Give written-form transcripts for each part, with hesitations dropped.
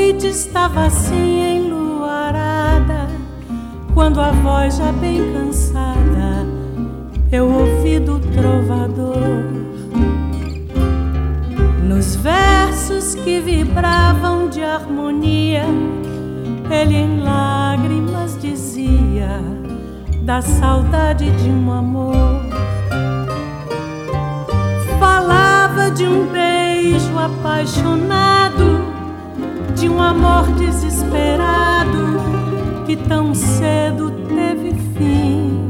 noite estava assim enluarada, quando a voz já bem cansada eu ouvi do trovador. Nos versos que vibravam de harmonia, ele em lágrimas dizia da saudade de um amor. Falava de um beijo apaixonado, de um amor desesperado que tão cedo teve fim.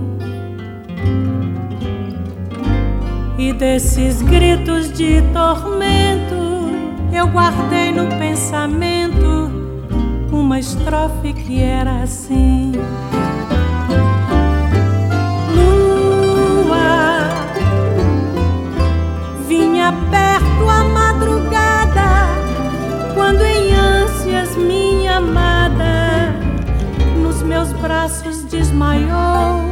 E desses gritos de tormento eu guardei no pensamento uma estrofe que era assim: lua, vinha perto a madrugada, quando em ânsias minha amada nos meus braços desmaiou.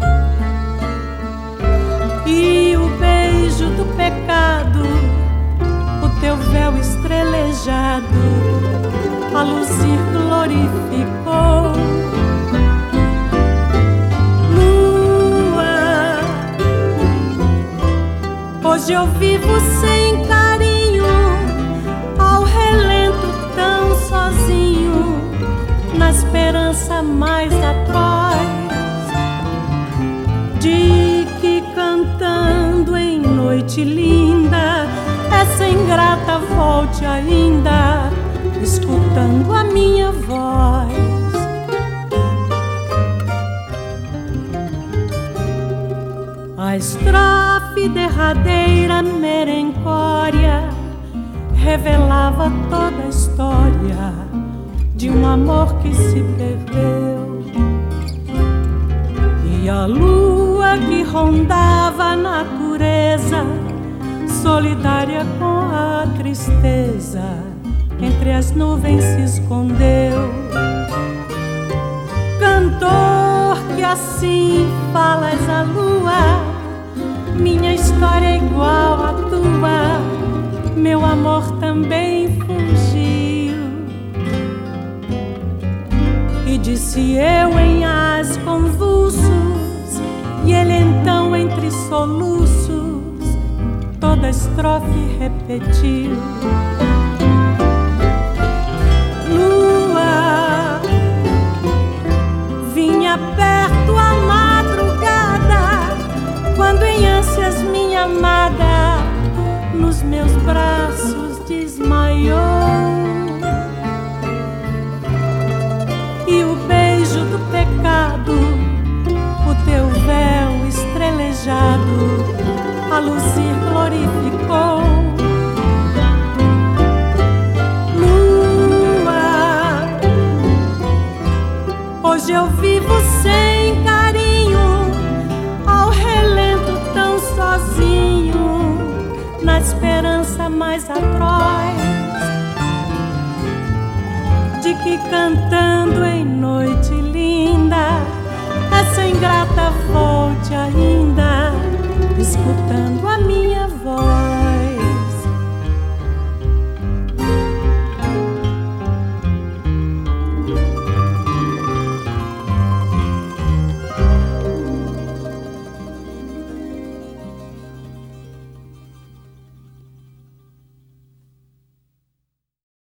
E o beijo do pecado, o teu véu estrelejado, a luzir glorificou. Lua, hoje eu vivo sem carinho, ao relento tão sozinho, na esperança mais atroz de que cantando em noite linda essa ingrata volte ainda, escutando a minha voz. A estrofe derradeira merencória revelava toda a história de um amor que se perdeu. E a lua que rondava a natureza, solidária com a tristeza, entre as nuvens se escondeu. Cantor que assim falas à lua, minha história é igual à tua, meu amor também fugiu. E disse eu em as convulsos, e ele então entre soluços toda a estrofe repetiu. Lua, vinha perto a madrugada, quando em ânsias minha amada nos meus braços desmaiou. E o beijo do pecado, o teu véu estrelejado, a luzir glorificou. Lua, hoje eu vivo sem carinho, ao relento tão sozinho, na esperança mais atroz de que cantando em noite linda essa ingrata volte ainda, escutando a minha